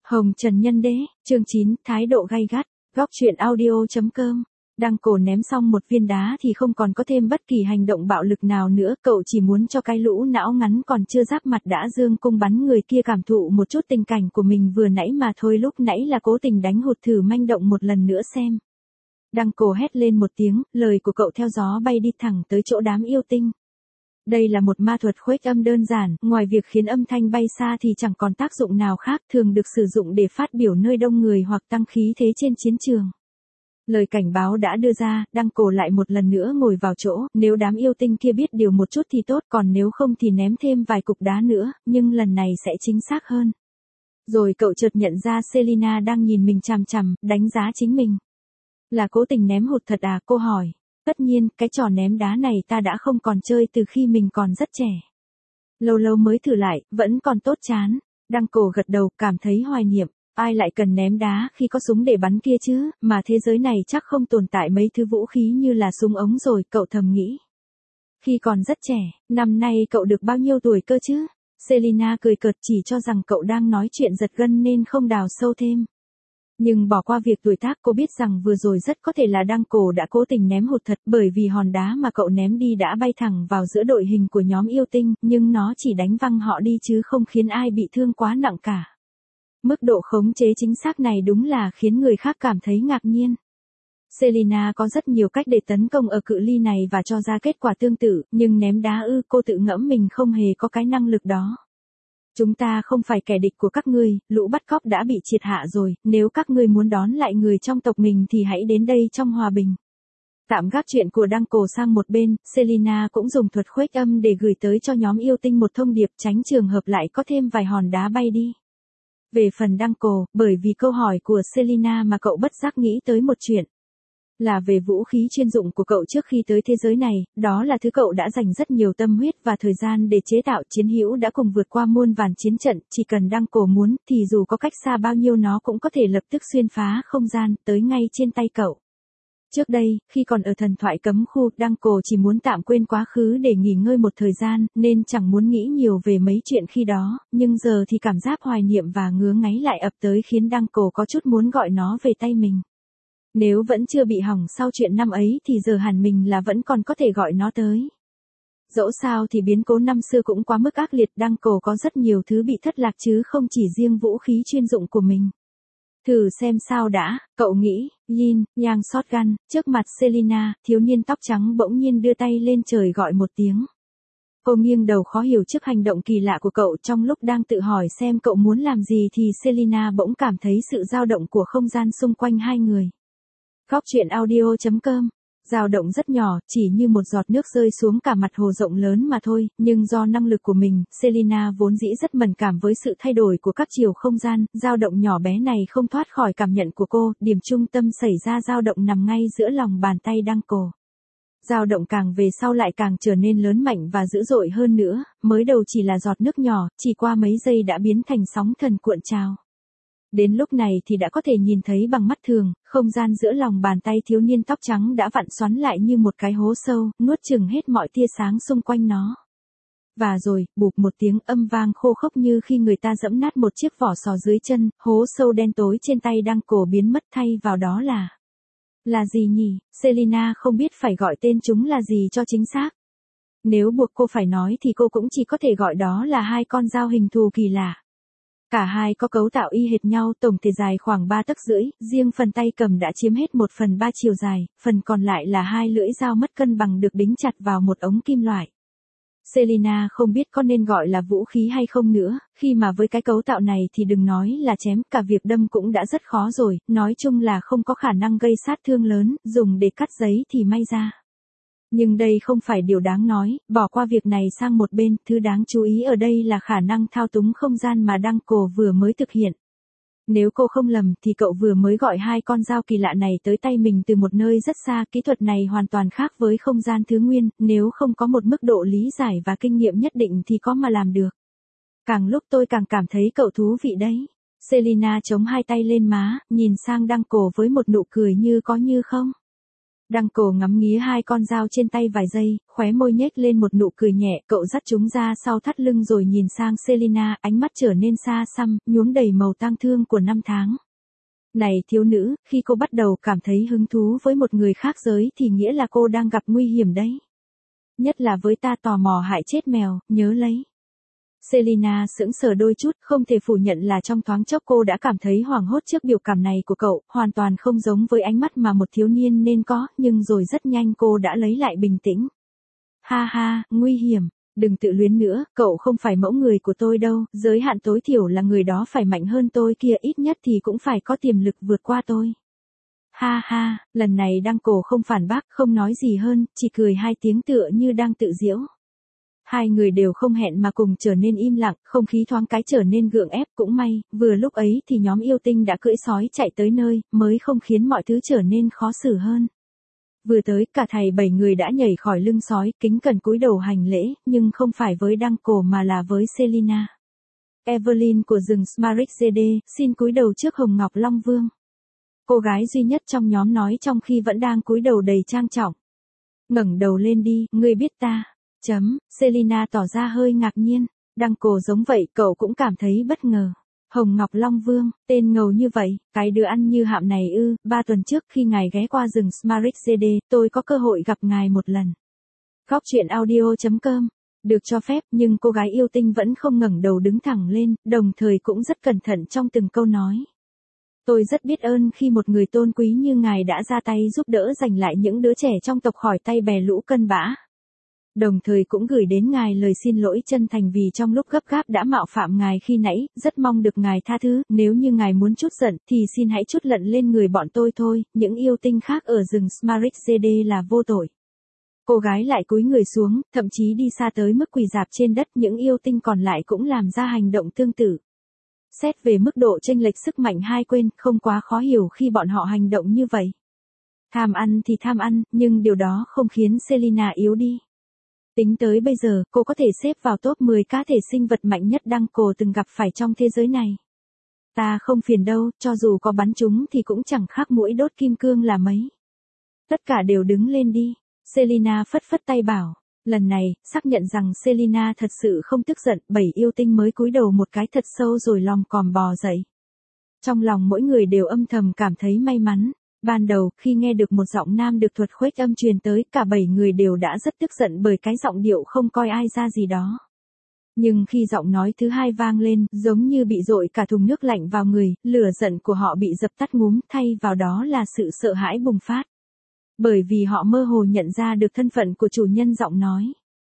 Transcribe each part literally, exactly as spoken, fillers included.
Hồng Trần Nhân Đế, chương chín, thái độ gay gắt, góc truyện audio.com. Đăng Cổ ném xong một viên đá thì không còn có thêm bất kỳ hành động bạo lực nào nữa, cậu chỉ muốn cho cái lũ não ngắn còn chưa giáp mặt đã dương cung bắn người kia cảm thụ một chút tình cảnh của mình vừa nãy mà thôi, lúc nãy là cố tình đánh hụt, thử manh động một lần nữa xem. Đăng Cổ hét lên một tiếng, lời của cậu theo gió bay đi thẳng tới chỗ đám yêu tinh. Đây là một ma thuật khuếch âm đơn giản, ngoài việc khiến âm thanh bay xa thì chẳng còn tác dụng nào khác, thường được sử dụng để phát biểu nơi đông người hoặc tăng khí thế trên chiến trường. Lời cảnh báo đã đưa ra, Đăng Cổ lại một lần nữa ngồi vào chỗ, nếu đám yêu tinh kia biết điều một chút thì tốt, còn nếu không thì ném thêm vài cục đá nữa, nhưng lần này sẽ chính xác hơn. Rồi cậu chợt nhận ra Selina đang nhìn mình chằm chằm, đánh giá chính mình. Là cố tình ném hụt thật à, cô hỏi. Tất nhiên, cái trò ném đá này ta đã không còn chơi từ khi mình còn rất trẻ. Lâu lâu mới thử lại, vẫn còn tốt chán. Đăng Cổ gật đầu, cảm thấy hoài niệm. Ai lại cần ném đá khi có súng để bắn kia chứ, mà thế giới này chắc không tồn tại mấy thứ vũ khí như là súng ống rồi, cậu thầm nghĩ. Khi còn rất trẻ, năm nay cậu được bao nhiêu tuổi cơ chứ? Selina cười cợt, chỉ cho rằng cậu đang nói chuyện giật gân nên không đào sâu thêm. Nhưng bỏ qua việc tuổi tác, cô biết rằng vừa rồi rất có thể là Đăng Cổ đã cố tình ném hụt thật, bởi vì hòn đá mà cậu ném đi đã bay thẳng vào giữa đội hình của nhóm yêu tinh, nhưng nó chỉ đánh văng họ đi chứ không khiến ai bị thương quá nặng cả. Mức độ khống chế chính xác này đúng là khiến người khác cảm thấy ngạc nhiên. Selina có rất nhiều cách để tấn công ở cự ly này và cho ra kết quả tương tự, nhưng ném đá ư, cô tự ngẫm mình không hề có cái năng lực đó. Chúng ta không phải kẻ địch của các ngươi, lũ bắt cóc đã bị triệt hạ rồi, nếu các ngươi muốn đón lại người trong tộc mình thì hãy đến đây trong hòa bình. Tạm gác chuyện của Đăng Cổ sang một bên, Selina cũng dùng thuật khuếch âm để gửi tới cho nhóm yêu tinh một thông điệp, tránh trường hợp lại có thêm vài hòn đá bay đi. Về phần Đăng Cổ, bởi vì câu hỏi của Selina mà cậu bất giác nghĩ tới một chuyện. Là về vũ khí chuyên dụng của cậu trước khi tới thế giới này, đó là thứ cậu đã dành rất nhiều tâm huyết và thời gian để chế tạo. Chiến hữu đã cùng vượt qua muôn vàn chiến trận, chỉ cần Đăng Cổ muốn, thì dù có cách xa bao nhiêu nó cũng có thể lập tức xuyên phá không gian, tới ngay trên tay cậu. Trước đây, khi còn ở thần thoại cấm khu, Đăng Cổ chỉ muốn tạm quên quá khứ để nghỉ ngơi một thời gian, nên chẳng muốn nghĩ nhiều về mấy chuyện khi đó, nhưng giờ thì cảm giác hoài niệm và ngứa ngáy lại ập tới khiến Đăng Cổ có chút muốn gọi nó về tay mình. Nếu vẫn chưa bị hỏng sau chuyện năm ấy thì giờ hẳn mình là vẫn còn có thể gọi nó tới. Dẫu sao thì biến cố năm xưa cũng quá mức ác liệt, Đăng Cổ có rất nhiều thứ bị thất lạc chứ không chỉ riêng vũ khí chuyên dụng của mình. Thử xem sao đã, cậu nghĩ. Yin, Yang shotgun, trước mặt Selina, thiếu niên tóc trắng bỗng nhiên đưa tay lên trời gọi một tiếng. Cô nghiêng đầu khó hiểu trước hành động kỳ lạ của cậu. Trong lúc đang tự hỏi xem cậu muốn làm gì thì Selina bỗng cảm thấy sự dao động của không gian xung quanh hai người. Góc truyện audio.com. Dao động rất nhỏ, chỉ như một giọt nước rơi xuống cả mặt hồ rộng lớn mà thôi, nhưng do năng lực của mình, Selina vốn dĩ rất mẫn cảm với sự thay đổi của các chiều không gian, dao động nhỏ bé này không thoát khỏi cảm nhận của cô, điểm trung tâm xảy ra dao động nằm ngay giữa lòng bàn tay Đăng Cổ. Dao động càng về sau lại càng trở nên lớn mạnh và dữ dội hơn nữa, mới đầu chỉ là giọt nước nhỏ, chỉ qua mấy giây đã biến thành sóng thần cuộn trào. Đến lúc này thì đã có thể nhìn thấy bằng mắt thường, không gian giữa lòng bàn tay thiếu niên tóc trắng đã vặn xoắn lại như một cái hố sâu, nuốt chửng hết mọi tia sáng xung quanh nó. Và rồi, bụp một tiếng âm vang khô khốc như khi người ta giẫm nát một chiếc vỏ sò dưới chân, hố sâu đen tối trên tay Đăng Cổ biến mất, thay vào đó là... Là gì nhỉ? Selina không biết phải gọi tên chúng là gì cho chính xác. Nếu buộc cô phải nói thì cô cũng chỉ có thể gọi đó là hai con dao hình thù kỳ lạ. Cả hai có cấu tạo y hệt nhau, tổng thể dài khoảng ba tấc rưỡi, riêng phần tay cầm đã chiếm hết một phần ba chiều dài, phần còn lại là hai lưỡi dao mất cân bằng được đính chặt vào một ống kim loại. Selina không biết có nên gọi là vũ khí hay không nữa, khi mà với cái cấu tạo này thì đừng nói là chém, cả việc đâm cũng đã rất khó rồi, nói chung là không có khả năng gây sát thương lớn, dùng để cắt giấy thì may ra. Nhưng đây không phải điều đáng nói, bỏ qua việc này sang một bên, thứ đáng chú ý ở đây là khả năng thao túng không gian mà Đăng Cổ vừa mới thực hiện. Nếu cô không lầm thì cậu vừa mới gọi hai con dao kỳ lạ này tới tay mình từ một nơi rất xa, kỹ thuật này hoàn toàn khác với không gian thứ nguyên, nếu không có một mức độ lý giải và kinh nghiệm nhất định thì có mà làm được. Càng lúc tôi càng cảm thấy cậu thú vị đấy. Selina chống hai tay lên má, nhìn sang Đăng Cổ với một nụ cười như có như không. Đăng cổ ngắm nghía hai con dao trên tay vài giây, khóe môi nhếch lên một nụ cười nhẹ, cậu dắt chúng ra sau thắt lưng rồi nhìn sang Selina, ánh mắt trở nên xa xăm, nhuốm đầy màu tang thương của năm tháng. Này thiếu nữ, khi cô bắt đầu cảm thấy hứng thú với một người khác giới thì nghĩa là cô đang gặp nguy hiểm đấy. Nhất là với ta tò mò hại chết mèo, nhớ lấy. Selina sững sờ đôi chút, không thể phủ nhận là trong thoáng chốc cô đã cảm thấy hoảng hốt trước biểu cảm này của cậu, hoàn toàn không giống với ánh mắt mà một thiếu niên nên có, nhưng rồi rất nhanh cô đã lấy lại bình tĩnh. Ha ha, nguy hiểm, đừng tự luyến nữa, cậu không phải mẫu người của tôi đâu, giới hạn tối thiểu là người đó phải mạnh hơn tôi kia, ít nhất thì cũng phải có tiềm lực vượt qua tôi. Ha ha, lần này Đăng Cổ không phản bác, không nói gì hơn, chỉ cười hai tiếng tựa như đang tự giễu. Hai người đều không hẹn mà cùng trở nên im lặng, không khí thoáng cái trở nên gượng ép, cũng may, vừa lúc ấy thì nhóm yêu tinh đã cưỡi sói chạy tới nơi, mới không khiến mọi thứ trở nên khó xử hơn. Vừa tới, cả thầy bảy người đã nhảy khỏi lưng sói, kính cẩn cúi đầu hành lễ, nhưng không phải với Đăng Cổ mà là với Selina. Evelyn của rừng Smaragd, xin cúi đầu trước Hồng Ngọc Long Vương. Cô gái duy nhất trong nhóm nói trong khi vẫn đang cúi đầu đầy trang trọng. Ngẩng đầu lên đi, ngươi biết ta. Chấm, Selina tỏ ra hơi ngạc nhiên. Đăng Cổ giống vậy, cậu cũng cảm thấy bất ngờ. Hồng Ngọc Long Vương, tên ngầu như vậy, cái đứa ăn như hạm này ư, ba tuần trước khi ngài ghé qua rừng Smaragd, tôi có cơ hội gặp ngài một lần. Góc truyện audio chấm com, được cho phép nhưng cô gái yêu tinh vẫn không ngẩng đầu đứng thẳng lên, đồng thời cũng rất cẩn thận trong từng câu nói. Tôi rất biết ơn khi một người tôn quý như ngài đã ra tay giúp đỡ giành lại những đứa trẻ trong tộc khỏi tay bè lũ cân bã. Đồng thời cũng gửi đến ngài lời xin lỗi chân thành vì trong lúc gấp gáp đã mạo phạm ngài khi nãy, rất mong được ngài tha thứ, nếu như ngài muốn trút giận thì xin hãy trút lận lên người bọn tôi thôi, những yêu tinh khác ở rừng Smaragd là vô tội. Cô gái lại cúi người xuống, thậm chí đi xa tới mức quỳ rạp trên đất, những yêu tinh còn lại cũng làm ra hành động tương tự. Xét về mức độ chênh lệch sức mạnh hai bên, không quá khó hiểu khi bọn họ hành động như vậy. Tham ăn thì tham ăn, nhưng điều đó không khiến Selina yếu đi. Tính tới bây giờ, cô có thể xếp vào top mười cá thể sinh vật mạnh nhất Đăng Cổ từng gặp phải trong thế giới này. Ta không phiền đâu, cho dù có bắn chúng thì cũng chẳng khác mũi đốt kim cương là mấy. Tất cả đều đứng lên đi. Selina phất phất tay bảo. Lần này, xác nhận rằng Selina thật sự không tức giận, bảy yêu tinh mới cúi đầu một cái thật sâu rồi lom còm bò dậy. Trong lòng mỗi người đều âm thầm cảm thấy may mắn. Ban đầu, khi nghe được một giọng nam được thuật khuếch âm truyền tới, cả bảy người đều đã rất tức giận bởi cái giọng điệu không coi ai ra gì đó. Nhưng khi giọng nói thứ hai vang lên, giống như bị dội cả thùng nước lạnh vào người, lửa giận của họ bị dập tắt ngúm, thay vào đó là sự sợ hãi bùng phát. Bởi vì họ mơ hồ nhận ra được thân phận của chủ nhân giọng nói.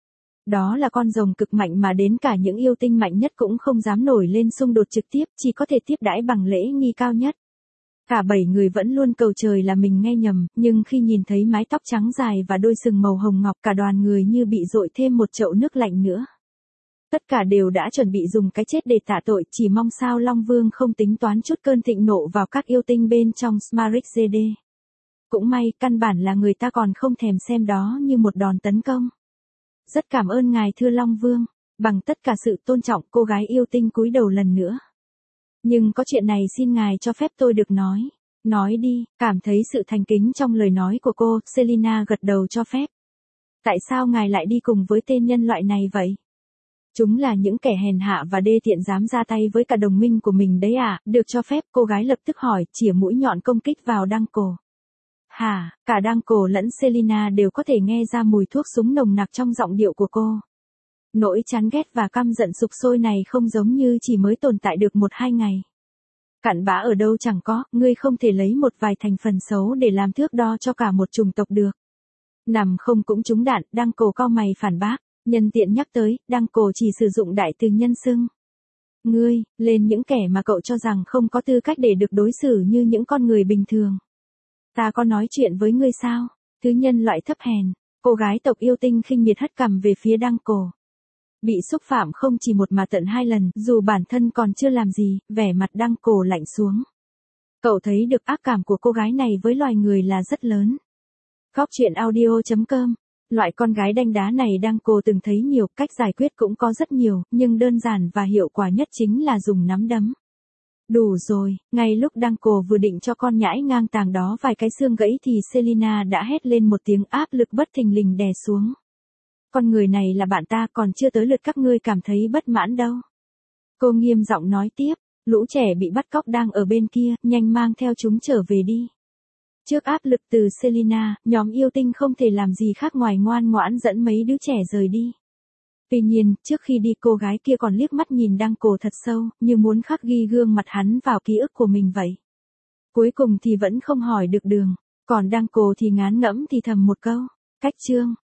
Đó là con rồng cực mạnh mà đến cả những yêu tinh mạnh nhất cũng không dám nổi lên xung đột trực tiếp, chỉ có thể tiếp đãi bằng lễ nghi cao nhất. Cả bảy người vẫn luôn cầu trời là mình nghe nhầm, nhưng khi nhìn thấy mái tóc trắng dài và đôi sừng màu hồng ngọc, cả đoàn người như bị dội thêm một chậu nước lạnh nữa. Tất cả đều đã chuẩn bị dùng cái chết để tạ tội, chỉ mong sao Long Vương không tính toán chút cơn thịnh nộ vào các yêu tinh bên trong Smaragd. Cũng may, căn bản là người ta còn không thèm xem đó như một đòn tấn công. Rất cảm ơn ngài thưa Long Vương. Bằng tất cả sự tôn trọng, cô gái yêu tinh cúi đầu lần nữa. Nhưng có chuyện này xin ngài cho phép tôi được nói. Nói đi, cảm thấy sự thành kính trong lời nói của cô, Selina gật đầu cho phép. Tại sao ngài lại đi cùng với tên nhân loại này vậy? Chúng là những kẻ hèn hạ và đê tiện dám ra tay với cả đồng minh của mình đấy à, được cho phép, cô gái lập tức hỏi, chĩa mũi nhọn công kích vào Đăng Cổ. Hả, cả Đăng Cổ lẫn Selina đều có thể nghe ra mùi thuốc súng nồng nặc trong giọng điệu của cô. Nỗi chán ghét và căm giận sục sôi này không giống như chỉ mới tồn tại được một hai ngày. Cặn bã ở đâu chẳng có, ngươi không thể lấy một vài thành phần xấu để làm thước đo cho cả một chủng tộc được. Nằm không cũng trúng đạn, Đăng Cổ cau mày phản bác, nhân tiện nhắc tới, Đăng Cổ chỉ sử dụng đại từ nhân xưng. Ngươi, lên những kẻ mà cậu cho rằng không có tư cách để được đối xử như những con người bình thường. Ta có nói chuyện với ngươi sao? Thứ nhân loại thấp hèn, cô gái tộc yêu tinh khinh miệt hất cằm về phía Đăng Cổ. Bị xúc phạm không chỉ một mà tận hai lần, dù bản thân còn chưa làm gì, vẻ mặt Đăng Cổ lạnh xuống. Cậu thấy được ác cảm của cô gái này với loài người là rất lớn. Góc truyện audio chấm com. Loại con gái đanh đá này Đăng Cổ từng thấy nhiều, cách giải quyết cũng có rất nhiều, nhưng đơn giản và hiệu quả nhất chính là dùng nắm đấm. Đủ rồi, ngay lúc đang cổ vừa định cho con nhãi ngang tàng đó vài cái xương gãy thì Selina đã hét lên một tiếng áp lực bất thình lình đè xuống. Con người này là bạn ta, còn chưa tới lượt các ngươi cảm thấy bất mãn đâu. Cô nghiêm giọng nói tiếp, lũ trẻ bị bắt cóc đang ở bên kia, nhanh mang theo chúng trở về đi. Trước áp lực từ Selina, nhóm yêu tinh không thể làm gì khác ngoài ngoan ngoãn dẫn mấy đứa trẻ rời đi. Tuy nhiên, trước khi đi cô gái kia còn liếc mắt nhìn Đăng Cổ thật sâu, như muốn khắc ghi gương mặt hắn vào ký ức của mình vậy. Cuối cùng thì vẫn không hỏi được đường, còn Đăng Cổ thì ngán ngẫm thì thầm một câu, cách chương.